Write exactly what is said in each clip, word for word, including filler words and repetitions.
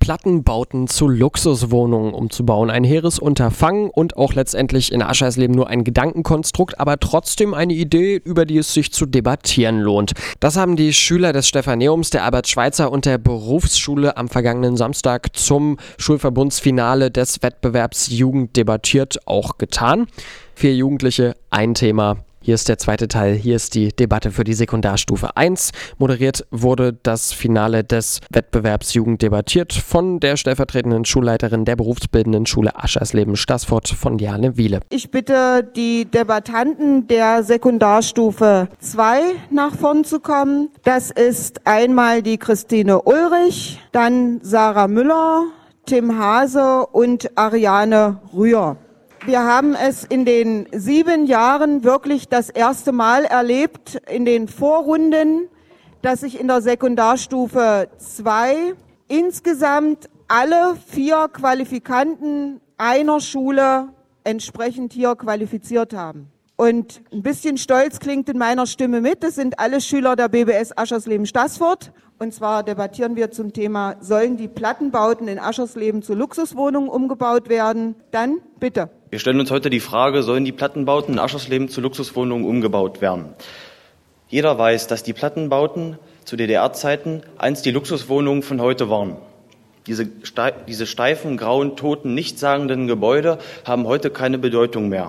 Plattenbauten zu Luxuswohnungen umzubauen. Ein hehres Unterfangen und auch letztendlich in Aschersleben nur ein Gedankenkonstrukt, aber trotzdem eine Idee, über die es sich zu debattieren lohnt. Das haben die Schüler des Stephaneums, der Albert-Schweitzer und der Berufsschule am vergangenen Samstag zum Schulverbundsfinale des Wettbewerbs Jugend debattiert auch getan. Vier Jugendliche, ein Thema. Hier ist der zweite Teil, hier ist die Debatte für die Sekundarstufe eins. Moderiert wurde das Finale des Wettbewerbs Jugend debattiert von der stellvertretenden Schulleiterin der berufsbildenden Schule Aschersleben-Staßfurt von Jane Wiele. Ich bitte die Debattanten der Sekundarstufe zwei nach vorn zu kommen. Das ist einmal die Christine Ulrich, dann Sarah Müller, Tim Hase und Ariane Rühr. Wir haben es in den sieben Jahren wirklich das erste Mal erlebt, in den Vorrunden, dass sich in der Sekundarstufe zwei insgesamt alle vier Qualifikanten einer Schule entsprechend hier qualifiziert haben. Und ein bisschen Stolz klingt in meiner Stimme mit. Das sind alle Schüler der B B S Aschersleben-Staßfurt. Und zwar debattieren wir zum Thema, sollen die Plattenbauten in Aschersleben zu Luxuswohnungen umgebaut werden? Dann bitte. Wir stellen uns heute die Frage, sollen die Plattenbauten in Aschersleben zu Luxuswohnungen umgebaut werden? Jeder weiß, dass die Plattenbauten zu D D R-Zeiten einst die Luxuswohnungen von heute waren. Diese, diese steifen, grauen, toten, nichtssagenden Gebäude haben heute keine Bedeutung mehr.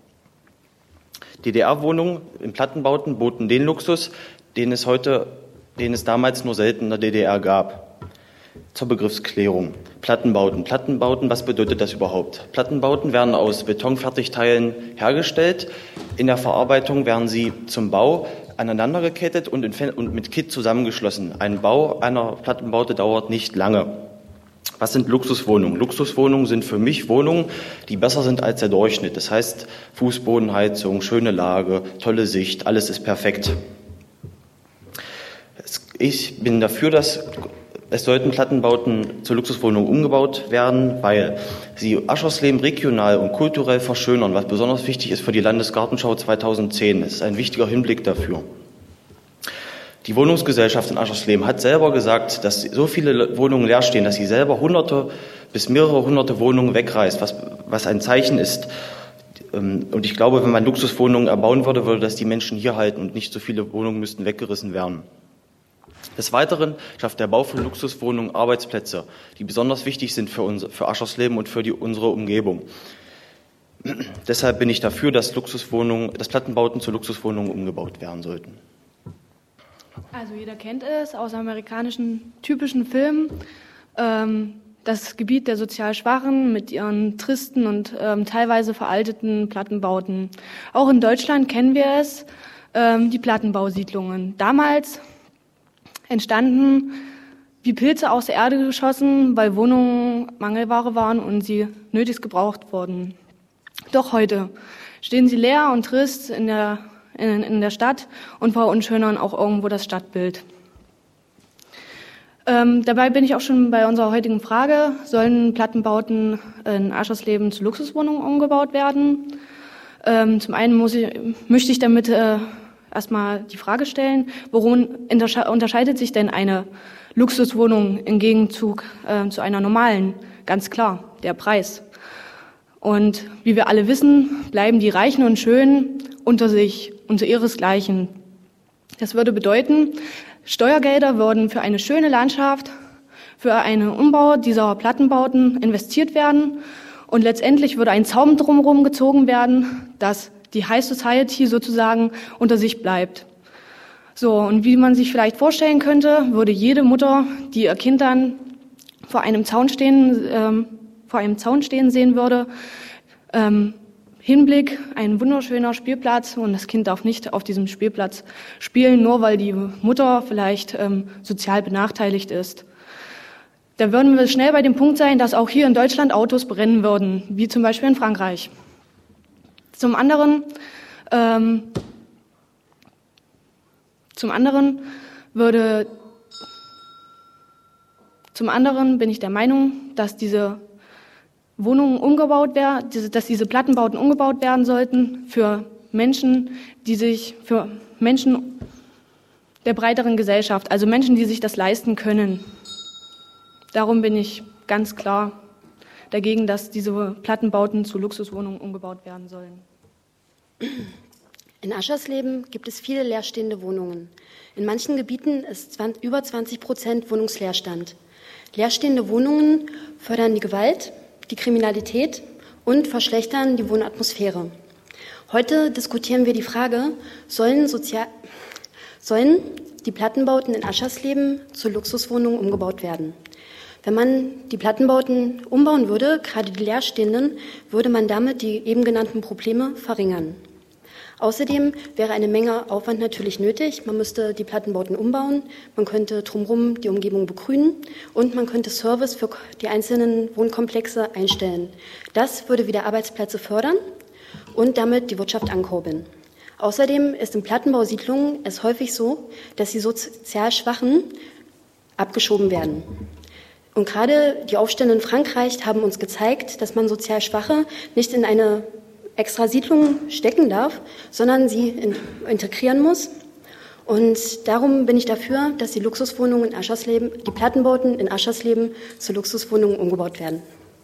D D R-Wohnungen in Plattenbauten boten den Luxus, den es heute, den es damals nur selten in der D D R gab. Zur Begriffsklärung. Plattenbauten. Plattenbauten, was bedeutet das überhaupt? Plattenbauten werden aus Betonfertigteilen hergestellt. In der Verarbeitung werden sie zum Bau aneinandergekettet und, in, und mit Kit zusammengeschlossen. Ein Bau einer Plattenbaute dauert nicht lange. Was sind Luxuswohnungen? Luxuswohnungen sind für mich Wohnungen, die besser sind als der Durchschnitt. Das heißt, Fußbodenheizung, schöne Lage, tolle Sicht, alles ist perfekt. Ich bin dafür, dass es sollten Plattenbauten zu Luxuswohnungen umgebaut werden, weil sie Aschersleben regional und kulturell verschönern, was besonders wichtig ist für die Landesgartenschau zweitausendzehn. Das ist ein wichtiger Hinblick dafür. Die Wohnungsgesellschaft in Aschersleben hat selber gesagt, dass so viele Wohnungen leer stehen, dass sie selber hunderte bis mehrere hunderte Wohnungen wegreißt, was, was ein Zeichen ist. Und ich glaube, wenn man Luxuswohnungen erbauen würde, würde das die Menschen hier halten und nicht so viele Wohnungen müssten weggerissen werden. Des Weiteren schafft der Bau von Luxuswohnungen Arbeitsplätze, die besonders wichtig sind für, uns, für Aschersleben und für die, unsere Umgebung. Deshalb bin ich dafür, dass, Luxuswohnungen, dass Plattenbauten zu Luxuswohnungen umgebaut werden sollten. Also jeder kennt es aus amerikanischen typischen Filmen. Ähm, das Gebiet der sozial Schwachen mit ihren tristen und ähm, teilweise veralteten Plattenbauten. Auch in Deutschland kennen wir es, ähm, die Plattenbausiedlungen. Damals entstanden wie Pilze aus der Erde geschossen, weil Wohnungen Mangelware waren und sie nötigst gebraucht wurden. Doch heute stehen sie leer und trist in der, in, in der Stadt und verunschönern auch irgendwo das Stadtbild. Ähm, dabei bin ich auch schon bei unserer heutigen Frage, sollen Plattenbauten in Aschersleben zu Luxuswohnungen umgebaut werden? Ähm, zum einen muss ich, möchte ich damit äh, erstmal die Frage stellen, worum unterscheidet sich denn eine Luxuswohnung im Gegenzug äh, zu einer normalen? Ganz klar, der Preis. Und wie wir alle wissen, bleiben die Reichen und Schönen unter sich, unter ihresgleichen. Das würde bedeuten, Steuergelder würden für eine schöne Landschaft, für einen Umbau dieser Plattenbauten investiert werden und letztendlich würde ein Zaun drumherum gezogen werden, dass die High Society sozusagen unter sich bleibt. So, und wie man sich vielleicht vorstellen könnte, würde jede Mutter, die ihr Kind dann vor einem Zaun stehen, ähm, vor einem Zaun stehen sehen würde, ähm, Hinblick, ein wunderschöner Spielplatz und das Kind darf nicht auf diesem Spielplatz spielen, nur weil die Mutter vielleicht ähm, sozial benachteiligt ist. Da würden wir schnell bei dem Punkt sein, dass auch hier in Deutschland Autos brennen würden, wie zum Beispiel in Frankreich. Zum anderen, ähm, zum anderen würde, zum anderen bin ich der Meinung, dass diese Wohnungen umgebaut werden, dass diese Plattenbauten umgebaut werden sollten für Menschen, die sich, für Menschen der breiteren Gesellschaft, also Menschen, die sich das leisten können. Darum bin ich ganz klar dagegen, dass diese Plattenbauten zu Luxuswohnungen umgebaut werden sollen. In Aschersleben gibt es viele leerstehende Wohnungen. In manchen Gebieten ist über zwanzig Prozent Wohnungsleerstand. Leerstehende Wohnungen fördern die Gewalt, die Kriminalität und verschlechtern die Wohnatmosphäre. Heute diskutieren wir die Frage, sollen, Sozial- sollen die Plattenbauten in Aschersleben zu Luxuswohnungen umgebaut werden? Wenn man die Plattenbauten umbauen würde, gerade die leerstehenden, würde man damit die eben genannten Probleme verringern. Außerdem wäre eine Menge Aufwand natürlich nötig. Man müsste die Plattenbauten umbauen, man könnte drumherum die Umgebung begrünen und man könnte Service für die einzelnen Wohnkomplexe einstellen. Das würde wieder Arbeitsplätze fördern und damit die Wirtschaft ankurbeln. Außerdem ist in Plattenbausiedlungen es häufig so, dass die sozial Schwachen abgeschoben werden. Und gerade die Aufstände in Frankreich haben uns gezeigt, dass man sozial Schwache nicht in eine extra Siedlung stecken darf, sondern sie in, integrieren muss. Und darum bin ich dafür, dass die Luxuswohnungen in Aschersleben, die Plattenbauten in Aschersleben zu Luxuswohnungen umgebaut werden.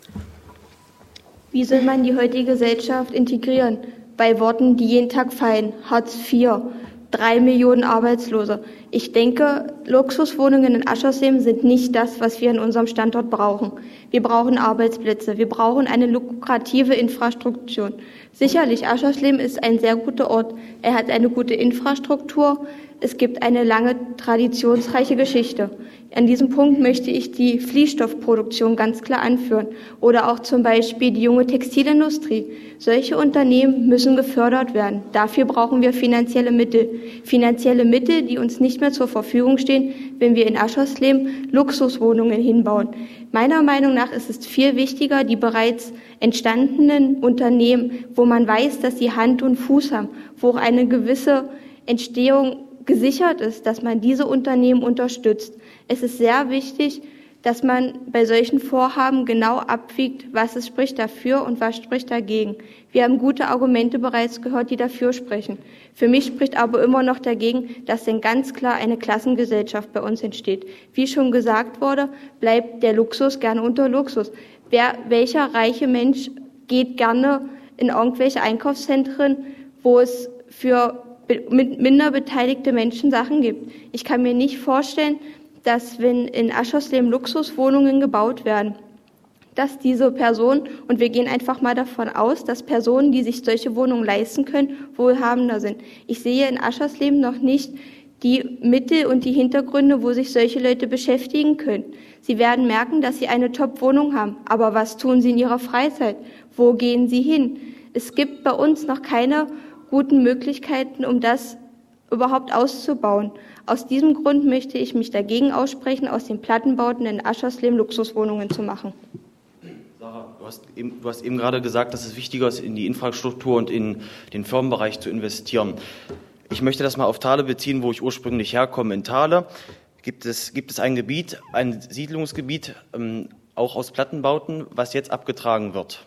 Wie soll man die heutige Gesellschaft integrieren? Bei Worten, die jeden Tag fallen. Hartz vier, drei Millionen Arbeitslose. Ich denke, Luxuswohnungen in Aschersleben sind nicht das, was wir in unserem Standort brauchen. Wir brauchen Arbeitsplätze, wir brauchen eine lukrative Infrastruktur. Sicherlich, Aschersleben ist ein sehr guter Ort. Er hat eine gute Infrastruktur. Es gibt eine lange, traditionsreiche Geschichte. An diesem Punkt möchte ich die Fließstoffproduktion ganz klar anführen oder auch zum Beispiel die junge Textilindustrie. Solche Unternehmen müssen gefördert werden. Dafür brauchen wir finanzielle Mittel. Finanzielle Mittel, die uns nicht mehr zur Verfügung stehen, wenn wir in Aschersleben Luxuswohnungen hinbauen. Meiner Meinung nach ist es viel wichtiger, die bereits entstandenen Unternehmen, wo man weiß, dass sie Hand und Fuß haben, wo auch eine gewisse Entstehung gesichert ist, dass man diese Unternehmen unterstützt. Es ist sehr wichtig, dass man bei solchen Vorhaben genau abwiegt, was es spricht dafür und was spricht dagegen. Wir haben gute Argumente bereits gehört, die dafür sprechen. Für mich spricht aber immer noch dagegen, dass denn ganz klar eine Klassengesellschaft bei uns entsteht. Wie schon gesagt wurde, bleibt der Luxus gerne unter Luxus. Wer, welcher reiche Mensch geht gerne in irgendwelche Einkaufszentren, wo es für mit minder beteiligte Menschen Sachen gibt? Ich kann mir nicht vorstellen, dass wenn in Aschersleben Luxuswohnungen gebaut werden, dass diese Personen, und wir gehen einfach mal davon aus, dass Personen, die sich solche Wohnungen leisten können, wohlhabender sind. Ich sehe in Aschersleben noch nicht die Mittel und die Hintergründe, wo sich solche Leute beschäftigen können. Sie werden merken, dass sie eine Top-Wohnung haben. Aber was tun sie in ihrer Freizeit? Wo gehen sie hin? Es gibt bei uns noch keine guten Möglichkeiten, um das überhaupt auszubauen. Aus diesem Grund möchte ich mich dagegen aussprechen, aus den Plattenbauten in Aschersleben Luxuswohnungen zu machen. Sarah, du hast, eben, du hast eben gerade gesagt, dass es wichtiger ist, in die Infrastruktur und in den Firmenbereich zu investieren. Ich möchte das mal auf Thale beziehen, wo ich ursprünglich herkomme. In Thale gibt es, gibt es ein Gebiet, ein Siedlungsgebiet, ähm, auch aus Plattenbauten, was jetzt abgetragen wird.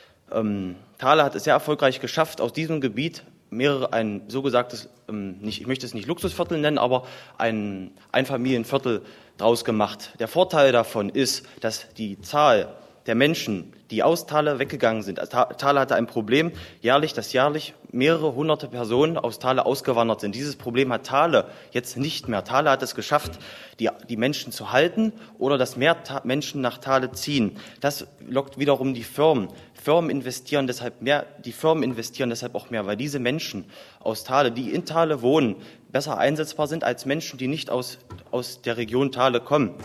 Ähm, Thale hat es sehr erfolgreich geschafft, aus diesem Gebiet mehrere, ein so gesagtes, ähm, nicht, ich möchte es nicht Luxusviertel nennen, aber ein Einfamilienviertel draus gemacht. Der Vorteil davon ist, dass die Zahl der Menschen, die aus Thale weggegangen sind, also Thale hatte ein Problem, jährlich, dass jährlich mehrere hunderte Personen aus Thale ausgewandert sind. Dieses Problem hat Thale jetzt nicht mehr. Thale hat es geschafft, die, die Menschen zu halten oder dass mehr Ta- Menschen nach Thale ziehen. Das lockt wiederum die Firmen. Firmen investieren deshalb mehr, die Firmen investieren deshalb auch mehr, weil diese Menschen aus Thale, die in Thale wohnen, besser einsetzbar sind als Menschen, die nicht aus, aus der Region Thale kommen.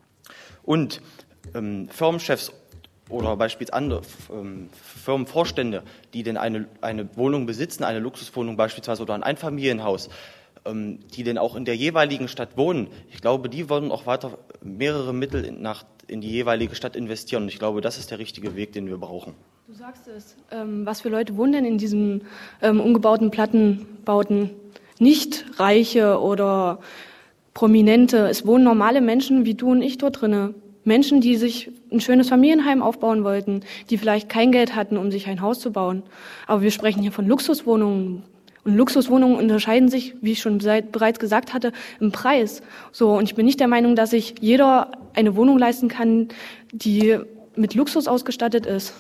Und ähm, Firmenchefs oder beispielsweise andere ähm, Firmenvorstände, die denn eine, eine Wohnung besitzen, eine Luxuswohnung beispielsweise oder ein Einfamilienhaus, ähm, die denn auch in der jeweiligen Stadt wohnen, ich glaube, die würden auch weiter mehrere Mittel in, nach, in die jeweilige Stadt investieren. Und ich glaube, das ist der richtige Weg, den wir brauchen. Du sagst es. Ähm, was für Leute wohnen denn in diesen ähm, umgebauten Plattenbauten? Nicht Reiche oder Prominente. Es wohnen normale Menschen wie du und ich dort drinne. Menschen, die sich ein schönes Familienheim aufbauen wollten, die vielleicht kein Geld hatten, um sich ein Haus zu bauen. Aber wir sprechen hier von Luxuswohnungen. Und Luxuswohnungen unterscheiden sich, wie ich schon seit, bereits gesagt hatte, im Preis. So, und ich bin nicht der Meinung, dass sich jeder eine Wohnung leisten kann, die mit Luxus ausgestattet ist.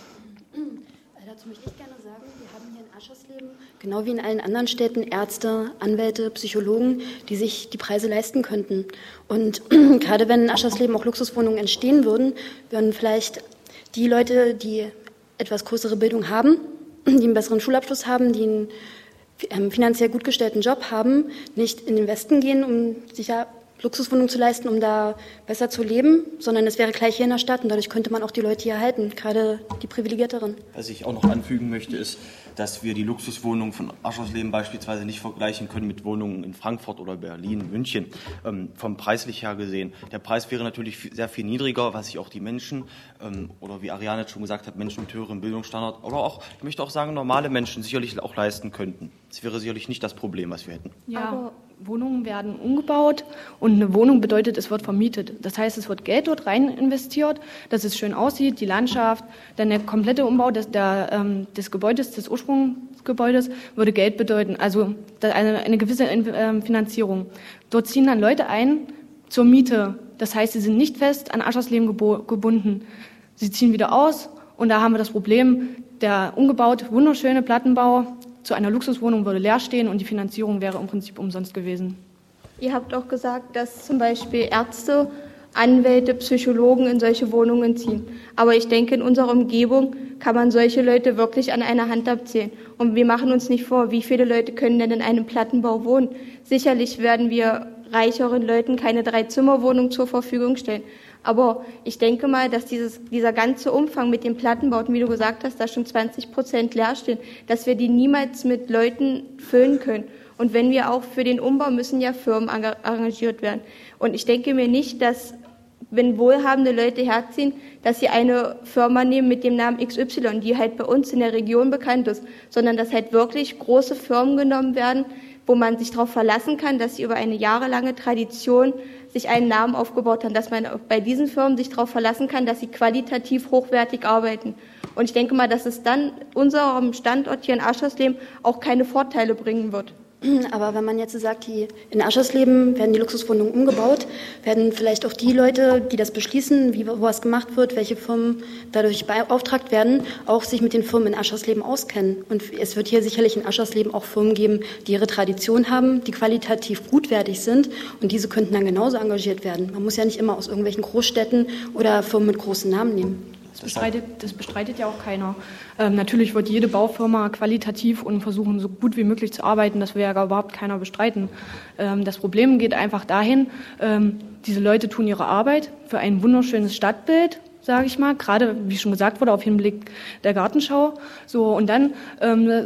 Dazu möchte ich gerne sagen, wir haben hier in Aschersleben, genau wie in allen anderen Städten, Ärzte, Anwälte, Psychologen, die sich die Preise leisten könnten. Und gerade wenn in Aschersleben auch Luxuswohnungen entstehen würden, würden vielleicht die Leute, die etwas größere Bildung haben, die einen besseren Schulabschluss haben, die einen finanziell gut gestellten Job haben, nicht in den Westen gehen, um sich ja Luxuswohnungen zu leisten, um da besser zu leben, sondern es wäre gleich hier in der Stadt und dadurch könnte man auch die Leute hier halten, gerade die Privilegierteren. Was ich auch noch anfügen möchte, ist, dass wir die Luxuswohnungen von Aschersleben beispielsweise nicht vergleichen können mit Wohnungen in Frankfurt oder Berlin, München, ähm, vom preislich her gesehen. Der Preis wäre natürlich sehr viel niedriger, was sich auch die Menschen, ähm, oder wie Ariane jetzt schon gesagt hat, Menschen mit höherem Bildungsstandard, aber auch, ich möchte auch sagen, normale Menschen sicherlich auch leisten könnten. Das wäre sicherlich nicht das Problem, was wir hätten. Ja, aber Wohnungen werden umgebaut und eine Wohnung bedeutet, es wird vermietet. Das heißt, es wird Geld dort rein investiert, dass es schön aussieht, die Landschaft, dann der komplette Umbau des, der, ähm, des Gebäudes, des Ursprungsgebäudes würde Geld bedeuten, also eine, eine gewisse ähm, Finanzierung. Dort ziehen dann Leute ein zur Miete. Das heißt, sie sind nicht fest an Aschersleben gebo- gebunden. Sie ziehen wieder aus und da haben wir das Problem, der umgebaut, wunderschöne Plattenbau zu einer Luxuswohnung würde leer stehen und die Finanzierung wäre im Prinzip umsonst gewesen. Ihr habt auch gesagt, dass zum Beispiel Ärzte, Anwälte, Psychologen in solche Wohnungen ziehen. Aber ich denke, in unserer Umgebung kann man solche Leute wirklich an einer Hand abzählen. Und wir machen uns nicht vor, wie viele Leute können denn in einem Plattenbau wohnen. Sicherlich werden wir reicheren Leuten keine Drei-Zimmer-Wohnung zur Verfügung stellen. Aber ich denke mal, dass dieses, dieser ganze Umfang mit den Plattenbauten, wie du gesagt hast, da schon zwanzig Prozent leer stehen, dass wir die niemals mit Leuten füllen können. Und wenn wir auch für den Umbau müssen ja Firmen arrangiert werden. Und ich denke mir nicht, dass, wenn wohlhabende Leute herziehen, dass sie eine Firma nehmen mit dem Namen X Y, die halt bei uns in der Region bekannt ist, sondern dass halt wirklich große Firmen genommen werden, wo man sich darauf verlassen kann, dass sie über eine jahrelange Tradition sich einen Namen aufgebaut haben, dass man bei diesen Firmen sich darauf verlassen kann, dass sie qualitativ hochwertig arbeiten. Und ich denke mal, dass es dann unserem Standort hier in Aschersleben auch keine Vorteile bringen wird. Aber wenn man jetzt sagt, die in Aschersleben werden die Luxuswohnungen umgebaut, werden vielleicht auch die Leute, die das beschließen, wie wo was gemacht wird, welche Firmen dadurch beauftragt werden, auch sich mit den Firmen in Aschersleben auskennen. Und es wird hier sicherlich in Aschersleben auch Firmen geben, die ihre Tradition haben, die qualitativ gutwertig sind und diese könnten dann genauso engagiert werden. Man muss ja nicht immer aus irgendwelchen Großstädten oder Firmen mit großen Namen nehmen. Das bestreitet, das bestreitet ja auch keiner. Ähm, natürlich wird jede Baufirma qualitativ und versuchen, so gut wie möglich zu arbeiten. Das will ja gar überhaupt keiner bestreiten. Ähm, das Problem geht einfach dahin, ähm, diese Leute tun ihre Arbeit für ein wunderschönes Stadtbild, sage ich mal, gerade, wie schon gesagt wurde, auf Hinblick der Gartenschau. So, und dann ähm,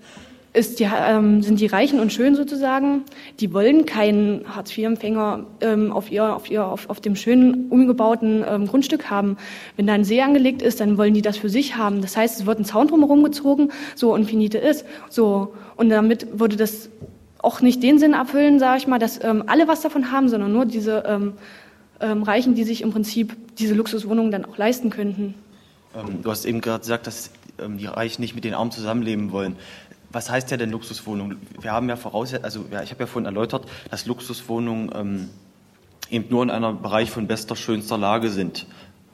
ist die, ähm, sind die Reichen und Schönen sozusagen, die wollen keinen Hartz vier Empfänger ähm, auf, ihr, auf, ihr, auf, auf dem schönen, umgebauten ähm, Grundstück haben. Wenn da ein See angelegt ist, dann wollen die das für sich haben. Das heißt, es wird ein Zaun drumherum gezogen, so und finite ist. So, und damit würde das auch nicht den Sinn erfüllen, sage ich mal, dass ähm, alle was davon haben, sondern nur diese ähm, ähm, Reichen, die sich im Prinzip diese Luxuswohnungen dann auch leisten könnten. Ähm, du hast eben gerade gesagt, dass ähm, die Reichen nicht mit den Armen zusammenleben wollen. Was heißt ja denn Luxuswohnung? Wir haben ja voraus, also ja, ich habe ja vorhin erläutert, dass Luxuswohnungen ähm, eben nur in einem Bereich von bester, schönster Lage sind.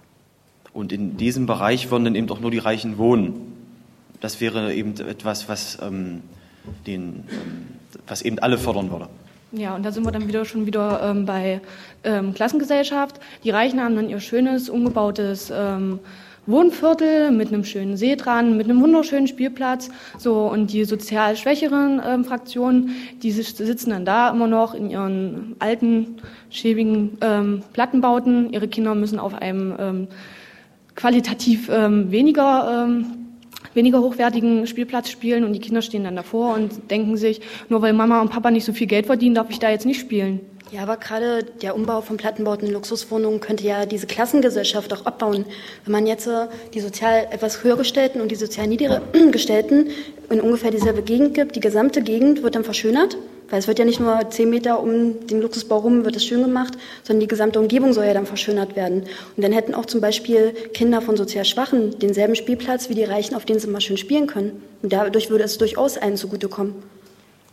Und in diesem Bereich würden dann eben auch nur die Reichen wohnen. Das wäre eben etwas, was, ähm, den, ähm, was eben alle fördern würde. Ja, und da sind wir dann wieder schon wieder ähm, bei ähm, Klassengesellschaft. Die Reichen haben dann ihr schönes, umgebautes ähm, Wohnviertel mit einem schönen See dran, mit einem wunderschönen Spielplatz, so, und die sozial schwächeren ähm, Fraktionen, die sitzen dann da immer noch in ihren alten, schäbigen ähm, Plattenbauten. Ihre Kinder müssen auf einem ähm, qualitativ ähm, weniger ähm, weniger hochwertigen Spielplatz spielen und die Kinder stehen dann davor und denken sich, nur weil Mama und Papa nicht so viel Geld verdienen, darf ich da jetzt nicht spielen. Ja, aber gerade der Umbau von Plattenbauten in Luxuswohnungen könnte ja diese Klassengesellschaft auch abbauen. Wenn man jetzt die sozial etwas höhergestellten und die sozial niedrigergestellten in ungefähr dieselbe Gegend gibt, die gesamte Gegend wird dann verschönert, weil es wird ja nicht nur zehn Meter um den Luxusbau rum wird es schön gemacht, sondern die gesamte Umgebung soll ja dann verschönert werden. Und dann hätten auch zum Beispiel Kinder von sozial Schwachen denselben Spielplatz wie die Reichen, auf denen sie mal schön spielen können. Und dadurch würde es durchaus allen zugutekommen.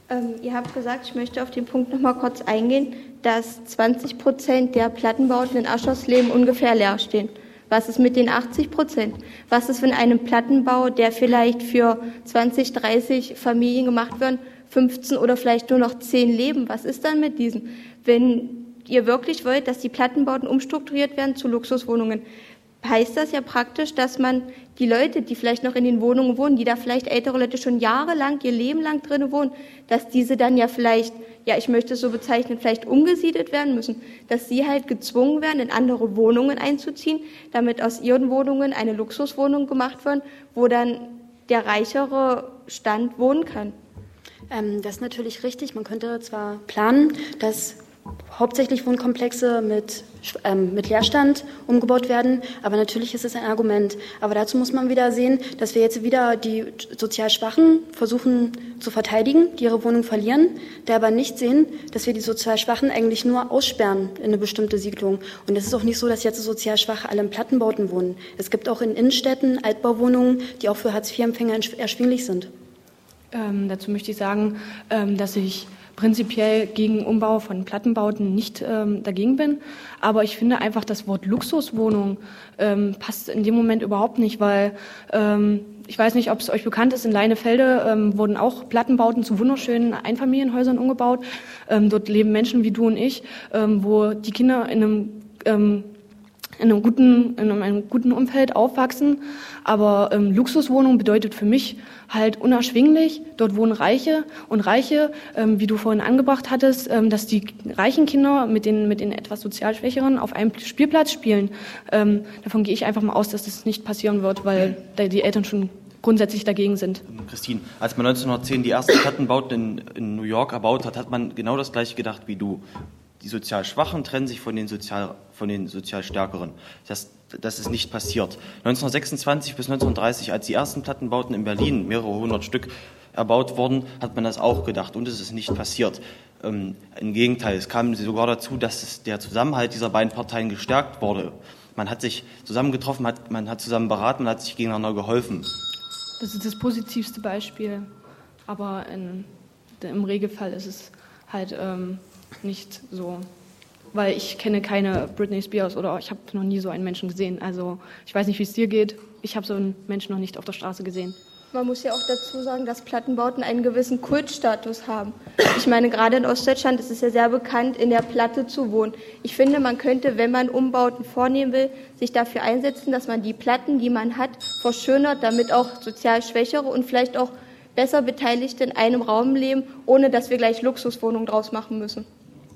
Ähm, ihr habt gesagt, ich möchte auf den Punkt noch mal kurz eingehen, dass zwanzig Prozent der Plattenbauten in Aschersleben ungefähr leer stehen. Was ist mit den achtzig Prozent? Was ist, wenn einem Plattenbau, der vielleicht für zwanzig, dreißig Familien gemacht wird, fünfzehn oder vielleicht nur noch zehn leben? Was ist dann mit diesen? Wenn ihr wirklich wollt, dass die Plattenbauten umstrukturiert werden zu Luxuswohnungen, heißt das ja praktisch, dass man die Leute, die vielleicht noch in den Wohnungen wohnen, die da vielleicht ältere Leute schon jahrelang, ihr Leben lang drin wohnen, dass diese dann ja vielleicht, ja, ich möchte es so bezeichnen, vielleicht umgesiedelt werden müssen, dass sie halt gezwungen werden, in andere Wohnungen einzuziehen, damit aus ihren Wohnungen eine Luxuswohnung gemacht wird, wo dann der reichere Stand wohnen kann. Ähm, das ist natürlich richtig. Man könnte zwar planen, dass hauptsächlich Wohnkomplexe mit, ähm, mit Leerstand umgebaut werden, aber natürlich ist es ein Argument. Aber dazu muss man wieder sehen, dass wir jetzt wieder die sozial Schwachen versuchen zu verteidigen, die ihre Wohnung verlieren, da aber nicht sehen, dass wir die sozial Schwachen eigentlich nur aussperren in eine bestimmte Siedlung. Und es ist auch nicht so, dass jetzt sozial Schwache alle in Plattenbauten wohnen. Es gibt auch in Innenstädten Altbauwohnungen, die auch für Hartz vier Empfänger erschwinglich sind. Ähm, dazu möchte ich sagen, ähm, dass ich prinzipiell gegen Umbau von Plattenbauten nicht ähm, dagegen bin. Aber ich finde einfach, das Wort Luxuswohnung ähm, passt in dem Moment überhaupt nicht, weil ähm, ich weiß nicht, ob es euch bekannt ist, in Leinefelde ähm, wurden auch Plattenbauten zu wunderschönen Einfamilienhäusern umgebaut. Ähm, dort leben Menschen wie du und ich, ähm, wo die Kinder in einem ähm, in einem guten, in einem guten Umfeld aufwachsen. Aber ähm, Luxuswohnung bedeutet für mich halt unerschwinglich. Dort wohnen Reiche und Reiche, ähm, wie du vorhin angebracht hattest, ähm, dass die reichen Kinder mit den, mit den etwas sozial Schwächeren auf einem Spielplatz spielen. Ähm, davon gehe ich einfach mal aus, dass das nicht passieren wird, weil da die Eltern schon grundsätzlich dagegen sind. Christine, als man neunzehnhundertzehn die ersten Plattenbauten in, in New York erbaut hat, hat man genau das Gleiche gedacht wie du. Die sozial Schwachen trennen sich von den sozial, von den sozial Stärkeren. Das, das ist nicht passiert. neunzehnhundertsechsundzwanzig bis neunzehnhundertdreißig, als die ersten Plattenbauten in Berlin, mehrere hundert Stück, erbaut wurden, hat man das auch gedacht. Und es ist nicht passiert. Ähm, Im Gegenteil, es kam sogar dazu, dass es der Zusammenhalt dieser beiden Parteien gestärkt wurde. Man hat sich zusammengetroffen, hat, man hat zusammen beraten, man hat sich gegeneinander geholfen. Das ist das positivste Beispiel. Aber in, im Regelfall ist es halt ähm, nicht so, weil ich kenne keine Britney Spears oder ich habe noch nie so einen Menschen gesehen. Also ich weiß nicht, wie es dir geht. Ich habe so einen Menschen noch nicht auf der Straße gesehen. Man muss ja auch dazu sagen, dass Plattenbauten einen gewissen Kultstatus haben. Ich meine, gerade in Ostdeutschland ist es ja sehr bekannt, in der Platte zu wohnen. Ich finde, man könnte, wenn man Umbauten vornehmen will, sich dafür einsetzen, dass man die Platten, die man hat, verschönert, damit auch sozial Schwächere und vielleicht auch besser Beteiligte in einem Raum leben, ohne dass wir gleich Luxuswohnungen draus machen müssen.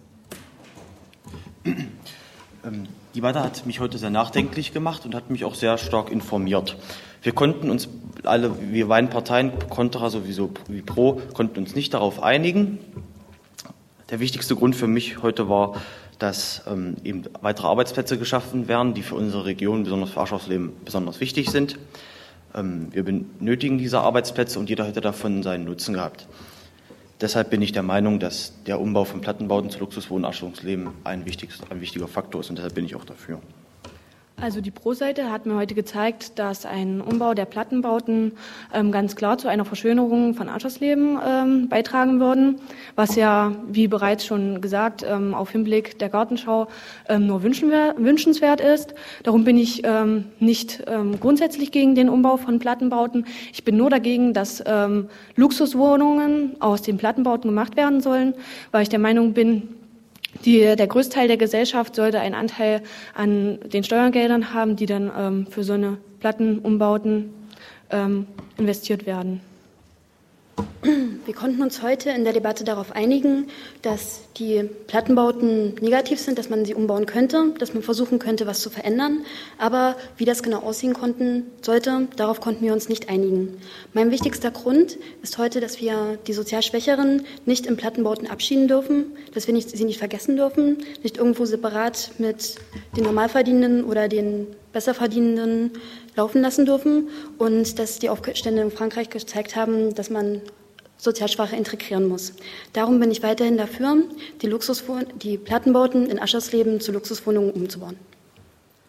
Die Debatte hat mich heute sehr nachdenklich gemacht und hat mich auch sehr stark informiert. Wir konnten uns alle, wir beiden Parteien, Contra sowieso wie Pro, konnten uns nicht darauf einigen. Der wichtigste Grund für mich heute war, dass ähm, eben weitere Arbeitsplätze geschaffen werden, die für unsere Region, besonders für Aschersleben, besonders wichtig sind. Ähm, wir benötigen diese Arbeitsplätze und jeder hätte davon seinen Nutzen gehabt. Deshalb bin ich der Meinung, dass der Umbau von Plattenbauten zu Luxuswohnen in Aschersleben ein, ein wichtiger Faktor ist und deshalb bin ich auch dafür. Also die Pro-Seite hat mir heute gezeigt, dass ein Umbau der Plattenbauten ähm, ganz klar zu einer Verschönerung von Aschersleben ähm, beitragen würden, was ja, wie bereits schon gesagt, ähm, auf Hinblick der Gartenschau ähm, nur wünschenswert ist. Darum bin ich ähm, nicht ähm, grundsätzlich gegen den Umbau von Plattenbauten. Ich bin nur dagegen, dass ähm, Luxuswohnungen aus den Plattenbauten gemacht werden sollen, weil ich der Meinung bin, Die, der Größteil der Gesellschaft sollte einen Anteil an den Steuergeldern haben, die dann ähm, für so eine Plattenumbauten ähm, investiert werden. Wir konnten uns heute in der Debatte darauf einigen, dass die Plattenbauten negativ sind, dass man sie umbauen könnte, dass man versuchen könnte, was zu verändern. Aber wie das genau aussehen konnten, sollte, darauf konnten wir uns nicht einigen. Mein wichtigster Grund ist heute, dass wir die sozial Schwächeren nicht in Plattenbauten abschieden dürfen, dass wir nicht, sie nicht vergessen dürfen, nicht irgendwo separat mit den Normalverdienenden oder den Besserverdienenden laufen lassen dürfen und dass die Aufstände in Frankreich gezeigt haben, dass man sozial Schwache integrieren muss. Darum bin ich weiterhin dafür, die, Luxuswohn- die Plattenbauten in Aschersleben zu Luxuswohnungen umzubauen.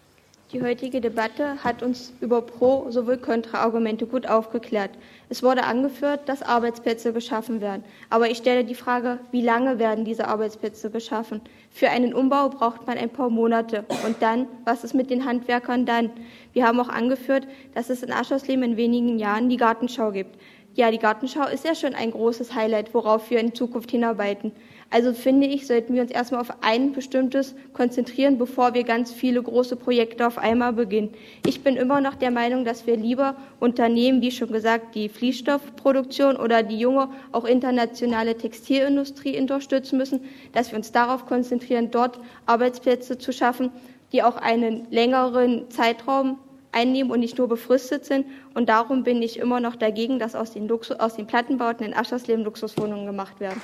Die heutige Debatte hat uns über Pro- sowie Kontra-Argumente gut aufgeklärt. Es wurde angeführt, dass Arbeitsplätze geschaffen werden. Aber ich stelle die Frage, wie lange werden diese Arbeitsplätze geschaffen? Für einen Umbau braucht man ein paar Monate. Und dann, was ist mit den Handwerkern dann? Wir haben auch angeführt, dass es in Aschersleben in wenigen Jahren die Gartenschau gibt. Ja, die Gartenschau ist ja schon ein großes Highlight, worauf wir in Zukunft hinarbeiten. Also finde ich, sollten wir uns erstmal auf ein bestimmtes konzentrieren, bevor wir ganz viele große Projekte auf einmal beginnen. Ich bin immer noch der Meinung, dass wir lieber Unternehmen, wie schon gesagt, die Fließstoffproduktion oder die junge, auch internationale Textilindustrie unterstützen müssen, dass wir uns darauf konzentrieren, dort Arbeitsplätze zu schaffen, die auch einen längeren Zeitraum einnehmen und nicht nur befristet sind. Und darum bin ich immer noch dagegen, dass aus den, Luxus, aus den Plattenbauten in Aschersleben Luxuswohnungen gemacht werden.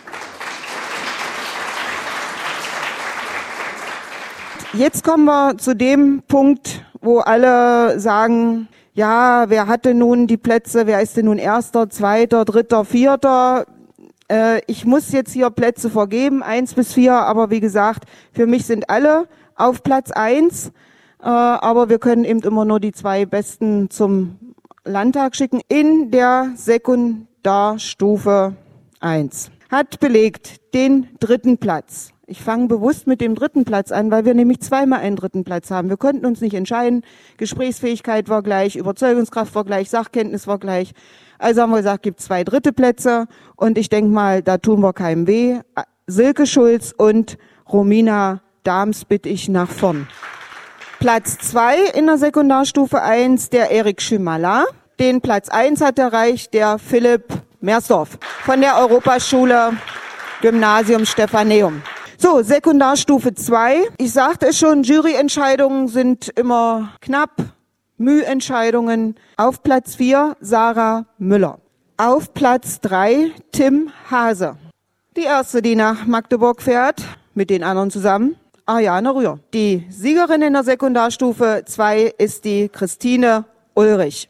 Jetzt kommen wir zu dem Punkt, wo alle sagen, ja, wer hatte nun die Plätze, wer ist denn nun Erster, Zweiter, Dritter, Vierter? Äh, ich muss jetzt hier Plätze vergeben, eins bis vier, aber wie gesagt, für mich sind alle auf Platz eins. Äh, aber wir können eben immer nur die zwei Besten zum Landtag schicken. In der Sekundarstufe eins hat belegt den dritten Platz. Ich fange bewusst mit dem dritten Platz an, weil wir nämlich zweimal einen dritten Platz haben. Wir konnten uns nicht entscheiden. Gesprächsfähigkeit war gleich, Überzeugungskraft war gleich, Sachkenntnis war gleich. Also haben wir gesagt, gibt zwei dritte Plätze. Und ich denke mal, da tun wir keinem weh. Silke Schulz und Romina Dahms bitte ich nach vorn. Platz zwei in der Sekundarstufe eins, der Erik Schümala. Den Platz eins hat erreicht der Philipp Mersdorf von der Europaschule Gymnasium Stephaneum. So, Sekundarstufe zwei. Ich sagte es schon, Juryentscheidungen sind immer knapp. Mühentscheidungen. Auf Platz vier Sarah Müller. Auf Platz drei Tim Hase. Die erste, die nach Magdeburg fährt, mit den anderen zusammen, Ariane Rühr. Die Siegerin in der Sekundarstufe zwei ist die Christine Ulrich.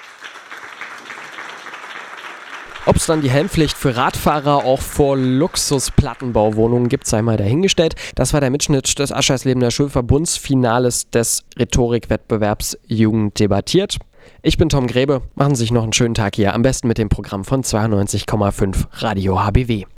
Ob es dann die Helmpflicht für Radfahrer auch vor Luxusplattenbauwohnungen gibt, sei mal dahingestellt. Das war der Mitschnitt des Ascherslebener Schulverbundsfinales des Rhetorikwettbewerbs Jugend debattiert. Ich bin Tom Grebe. Machen Sie sich noch einen schönen Tag hier, am besten mit dem Programm von zweiundneunzig Komma fünf Radio H B W.